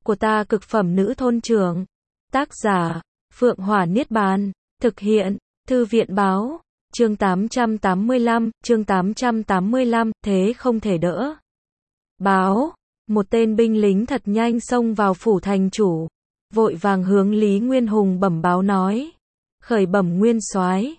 của ta cực phẩm nữ thôn trưởng. Tác giả, Phượng Hỏa Niết Bàn. Thực hiện, Thư viện Báo. Chương 885, thế không thể đỡ. Báo, một tên binh lính thật nhanh xông vào phủ thành chủ, vội vàng hướng Lý Nguyên Hùng bẩm báo nói. Khởi bẩm nguyên soái,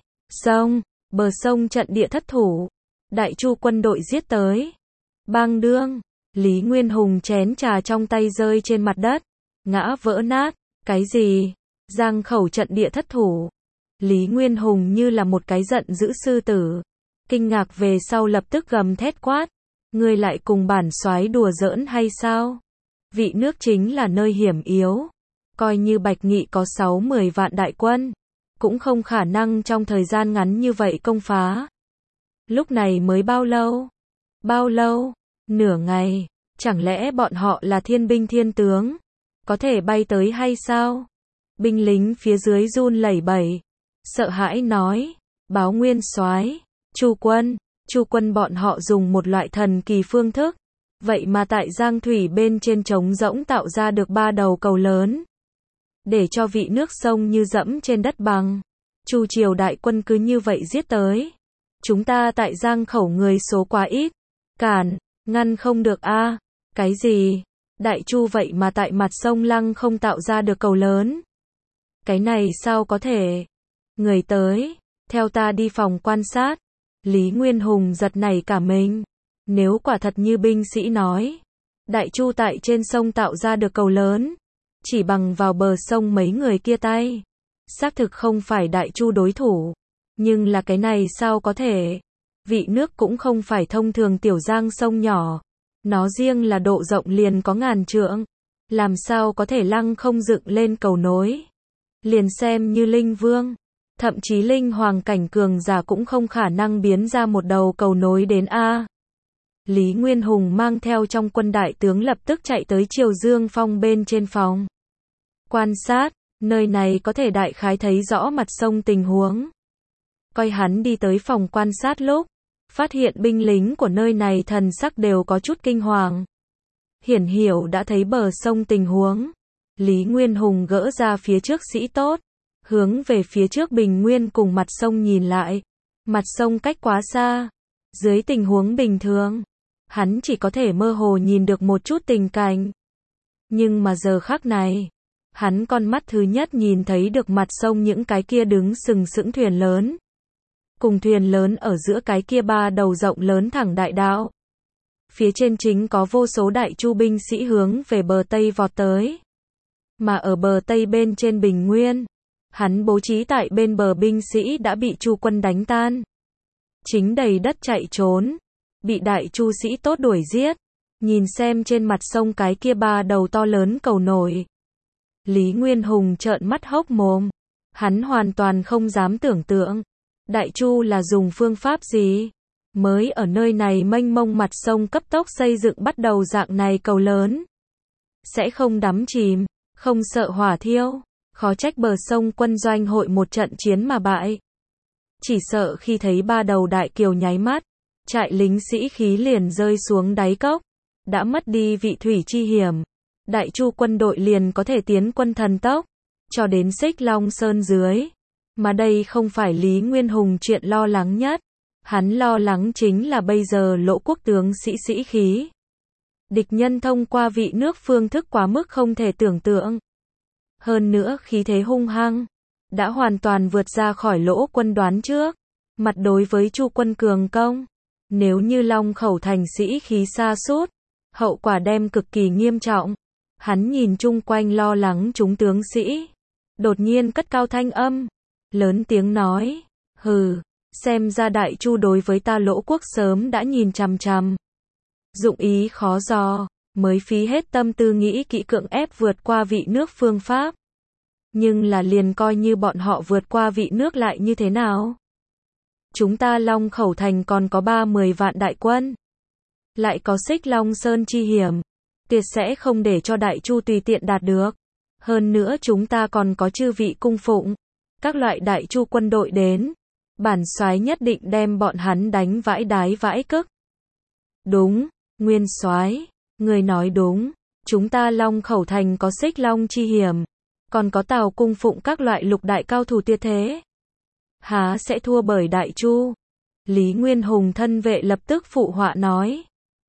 bờ sông trận địa thất thủ, Đại Chu quân đội giết tới. Bang đương, Lý Nguyên Hùng chén trà trong tay rơi trên mặt đất, ngã vỡ nát. Cái gì? Giang Khẩu trận địa thất thủ. Lý Nguyên Hùng như là một cái giận dữ sư tử, kinh ngạc về sau lập tức gầm thét quát. Ngươi lại cùng bản soái đùa giỡn hay sao? Vị nước chính là nơi hiểm yếu, coi như Bạch Nghị có 6-10 vạn đại quân, cũng không khả năng trong thời gian ngắn như vậy công phá. Lúc này mới bao lâu? Bao lâu? Nửa ngày. Chẳng lẽ bọn họ là thiên binh thiên tướng, có thể bay tới hay sao? Binh lính phía dưới run lẩy bẩy, sợ hãi nói. Báo nguyên soái, Chu quân bọn họ dùng một loại thần kỳ phương thức, vậy mà tại Giang Thủy bên trên trống rỗng tạo ra được 3 đầu cầu lớn, để cho vị nước sông như dẫm trên đất bằng. Chu triều đại quân cứ như vậy giết tới. Chúng ta tại Giang Khẩu người số quá ít, ngăn không được a. Cái gì? Đại Chu vậy mà tại mặt sông Lăng không tạo ra được cầu lớn? Cái này sao có thể? Người tới, theo ta đi phòng quan sát. Lý Nguyên Hùng giật nảy cả mình. Nếu quả thật như binh sĩ nói, Đại Chu tại trên sông tạo ra được cầu lớn, chỉ bằng vào bờ sông mấy người kia tay, xác thực không phải Đại Chu đối thủ. Nhưng là cái này sao có thể? Vị nước cũng không phải thông thường tiểu giang sông nhỏ, nó riêng là độ rộng liền có ngàn trượng, làm sao có thể lăng không dựng lên cầu nối? Liền xem như linh vương, thậm chí linh hoàng cảnh cường giả cũng không khả năng biến ra một đầu cầu nối đến a. Lý Nguyên Hùng mang theo trong quân đại tướng lập tức chạy tới Triều Dương Phong bên trên phòng quan sát, nơi này có thể đại khái thấy rõ mặt sông tình huống. Coi hắn đi tới phòng quan sát lúc, phát hiện binh lính của nơi này thần sắc đều có chút kinh hoàng. Hiển hiểu đã thấy bờ sông tình huống. Lý Nguyên Hùng gỡ ra phía trước sĩ tốt, hướng về phía trước bình nguyên cùng mặt sông nhìn lại. Mặt sông cách quá xa. Dưới tình huống bình thường, hắn chỉ có thể mơ hồ nhìn được một chút tình cảnh. Nhưng mà giờ khắc này, hắn con mắt thứ nhất nhìn thấy được mặt sông những cái kia đứng sừng sững thuyền lớn. Cùng thuyền lớn ở giữa cái kia 3 đầu rộng lớn thẳng đại đạo. Phía trên chính có vô số Đại Chu binh sĩ hướng về bờ Tây vọt tới. Mà ở bờ Tây bên trên bình nguyên, hắn bố trí tại bên bờ binh sĩ đã bị Chu quân đánh tan. Chính đầy đất chạy trốn, bị Đại Chu sĩ tốt đuổi giết. Nhìn xem trên mặt sông cái kia 3 đầu to lớn cầu nổi. Lý Nguyên Hùng trợn mắt hốc mồm. Hắn hoàn toàn không dám tưởng tượng. Đại Chu là dùng phương pháp gì? Mới ở nơi này mênh mông mặt sông cấp tốc xây dựng bắt đầu dạng này cầu lớn. Sẽ không đắm chìm, không sợ hỏa thiêu. Khó trách bờ sông quân doanh hội một trận chiến mà bại. Chỉ sợ khi thấy 3 đầu đại kiều nháy mắt, trại lính sĩ khí liền rơi xuống đáy cốc. Đã mất đi vị thủy chi hiểm. Đại Chu quân đội liền có thể tiến quân thần tốc, cho đến Xích Long Sơn dưới. Mà đây không phải Lý Nguyên Hùng chuyện lo lắng nhất. Hắn lo lắng chính là bây giờ Lỗ quốc tướng sĩ khí. Địch nhân thông qua vị nước phương thức quá mức không thể tưởng tượng. Hơn nữa khí thế hung hăng, đã hoàn toàn vượt ra khỏi Lỗ quân đoán trước. Mặt đối với Chu quân cường công, nếu như Long Khẩu thành sĩ khí sa sút, hậu quả đem cực kỳ nghiêm trọng. Hắn nhìn chung quanh lo lắng chúng tướng sĩ, đột nhiên cất cao thanh âm, lớn tiếng nói, hừ, xem ra Đại Chu đối với ta Lỗ quốc sớm đã nhìn chằm chằm. Dụng ý khó dò, mới phí hết tâm tư nghĩ kỹ cưỡng ép vượt qua vị nước phương pháp. Nhưng là liền coi như bọn họ vượt qua vị nước lại như thế nào? Chúng ta Long Khẩu thành còn có 30 vạn đại quân. Lại có Xích Long Sơn chi hiểm, tuyệt sẽ không để cho Đại Chu tùy tiện đạt được. Hơn nữa chúng ta còn có chư vị cung phụng, các loại Đại Chu quân đội đến, bản soái nhất định đem bọn hắn đánh vãi đái vãi cức. Đúng, nguyên soái, người nói đúng. Chúng ta Long Khẩu Thành có Xích Long chi hiểm, còn có Tào cung phụng các loại lục đại cao thủ tuyệt thế. Há sẽ thua bởi Đại Chu? Lý Nguyên Hùng thân vệ lập tức phụ họa nói.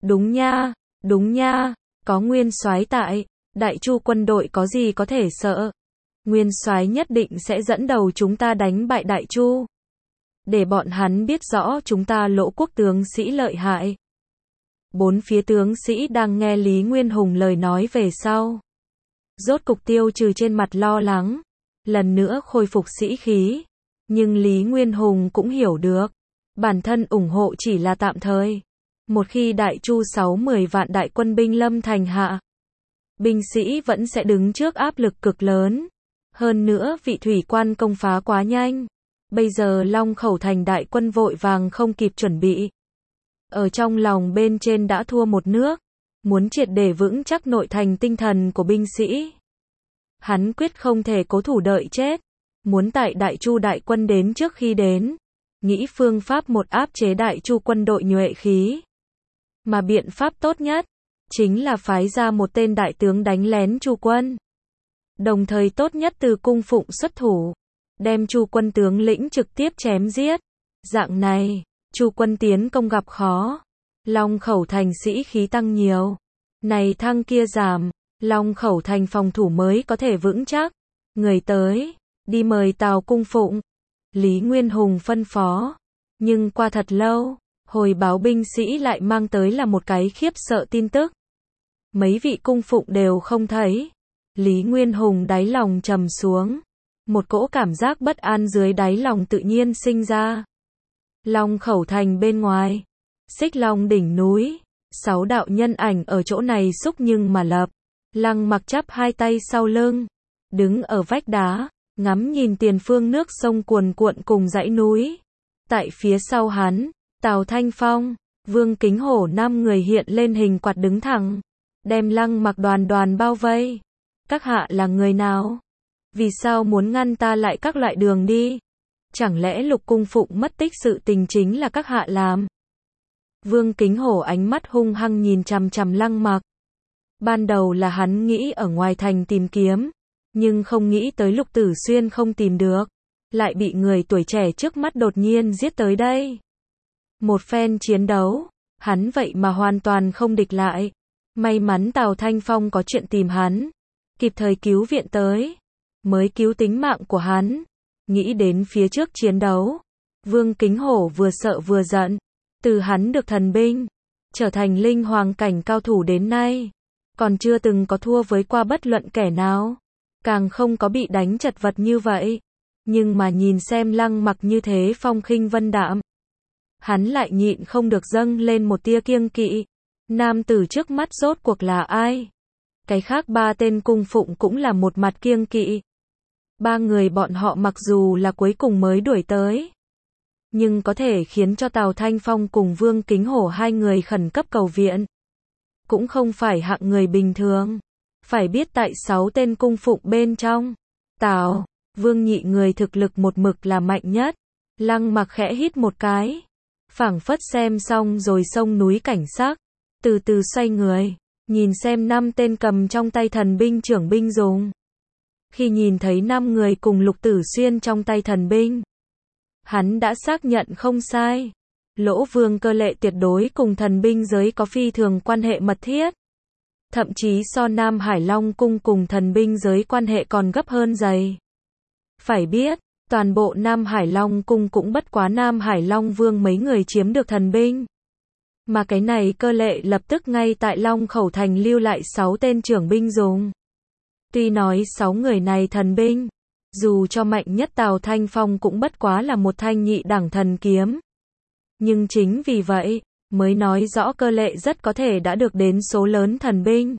Đúng nha, có Nguyên soái tại, Đại Chu quân đội có gì có thể sợ. Nguyên soái nhất định sẽ dẫn đầu chúng ta đánh bại Đại Chu. Để bọn hắn biết rõ chúng ta Lỗ quốc tướng sĩ lợi hại. Bốn phía tướng sĩ đang nghe Lý Nguyên Hùng lời nói về sau. Rốt cục tiêu trừ trên mặt lo lắng, lần nữa khôi phục sĩ khí. Nhưng Lý Nguyên Hùng cũng hiểu được, bản thân ủng hộ chỉ là tạm thời. Một khi Đại Chu 60 vạn đại quân binh lâm thành hạ, binh sĩ vẫn sẽ đứng trước áp lực cực lớn. Hơn nữa vị thủy quan công phá quá nhanh. Bây giờ Long Khẩu Thành đại quân vội vàng không kịp chuẩn bị. Ở trong lòng bên trên đã thua một nước. Muốn triệt để vững chắc nội thành tinh thần của binh sĩ. Hắn quyết không thể cố thủ đợi chết. Muốn tại Đại Chu đại quân đến trước khi đến. Nghĩ phương pháp một áp chế Đại Chu quân đội nhuệ khí. Mà biện pháp tốt nhất chính là phái ra một tên đại tướng đánh lén Chu quân. Đồng thời tốt nhất từ cung phụng xuất thủ, đem Chu quân tướng lĩnh trực tiếp chém giết. Dạng này, Chu quân tiến công gặp khó, Long Khẩu Thành sĩ khí tăng nhiều. Này thăng kia giảm, Long Khẩu Thành phòng thủ mới có thể vững chắc. Người tới, đi mời Tào cung phụng. Lý Nguyên Hùng phân phó. Nhưng qua thật lâu, hồi báo binh sĩ lại mang tới là một cái khiếp sợ tin tức. Mấy vị cung phụng đều không thấy. Lý Nguyên Hùng đáy lòng trầm xuống. Một cỗ cảm giác bất an dưới đáy lòng tự nhiên sinh ra. Long Khẩu Thành bên ngoài, Xích Long đỉnh núi, 6 đạo nhân ảnh ở chỗ này xúc nhưng mà lập. Lăng Mặc chắp hai tay sau lưng, đứng ở vách đá, ngắm nhìn tiền phương nước sông cuồn cuộn cùng dãy núi. Tại phía sau hắn, Tào Thanh Phong, Vương Kính Hổ 5 người hiện lên hình quạt đứng thẳng, đem Lăng Mặc đoàn đoàn bao vây. Các hạ là người nào? Vì sao muốn ngăn ta lại các loại đường đi? Chẳng lẽ Lục cung phụng mất tích sự tình chính là các hạ làm? Vương Kính Hổ ánh mắt hung hăng nhìn chằm chằm Lăng Mặc. Ban đầu là hắn nghĩ ở ngoài thành tìm kiếm, nhưng không nghĩ tới Lục Tử Xuyên không tìm được, lại bị người tuổi trẻ trước mắt đột nhiên giết tới đây. Một phen chiến đấu, hắn vậy mà hoàn toàn không địch lại. May mắn Tào Thanh Phong có chuyện tìm hắn, kịp thời cứu viện tới, mới cứu tính mạng của hắn. Nghĩ đến phía trước chiến đấu, Vương Kính Hổ vừa sợ vừa giận. Từ hắn được thần binh, trở thành linh hoàng cảnh cao thủ đến nay, còn chưa từng có thua với qua bất luận kẻ nào, càng không có bị đánh chật vật như vậy. Nhưng mà nhìn xem Lăng Mặc như thế phong khinh vân đạm, hắn lại nhịn không được dâng lên một tia kiêng kỵ. Nam tử trước mắt rốt cuộc là ai? Cái khác 3 tên cung phụng cũng là một mặt kiêng kỵ. 3 người bọn họ mặc dù là cuối cùng mới đuổi tới, nhưng có thể khiến cho Tào Thanh Phong cùng Vương Kính Hổ 2 người khẩn cấp cầu viện, cũng không phải hạng người bình thường. Phải biết tại 6 tên cung phụng bên trong, Tào, Vương nhị người thực lực một mực là mạnh nhất. Lăng Mặc khẽ hít một cái, phảng phất xem xong rồi sông núi cảnh sắc, từ từ xoay người, nhìn xem 5 tên cầm trong tay thần binh trưởng binh dùng. Khi nhìn thấy 5 người cùng Lục Tử Xuyên trong tay thần binh, hắn đã xác nhận không sai. Lỗ Vương Cơ Lệ tuyệt đối cùng thần binh giới có phi thường quan hệ mật thiết. Thậm chí so Nam Hải Long cung cùng thần binh giới quan hệ còn gấp hơn dày. Phải biết, toàn bộ Nam Hải Long cung cũng bất quá Nam Hải Long Vương mấy người chiếm được thần binh. Mà cái này Cơ Lệ lập tức ngay tại Long Khẩu Thành lưu lại 6 tên trưởng binh dùng. Tuy nói 6 người này thần binh, dù cho mạnh nhất Tào Thanh Phong cũng bất quá là một thanh nhị đẳng thần kiếm. Nhưng chính vì vậy, mới nói rõ Cơ Lệ rất có thể đã được đến số lớn thần binh.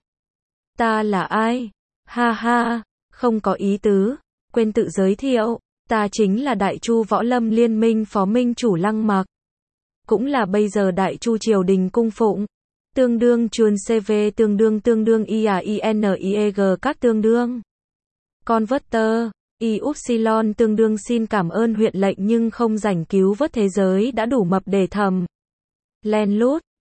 Ta là ai? Ha ha, không có ý tứ, quên tự giới thiệu, ta chính là Đại Chu Võ Lâm Liên minh phó minh chủ Lăng Mặc. Cũng là bây giờ Đại Chu triều đình cung phụng. Tương đương chuồn CV tương đương IAINIEG các tương đương. Converter, Y-Upsilon tương đương xin cảm ơn huyện lệnh nhưng không rảnh cứu vớt thế giới đã đủ mập để thầm. Len lút,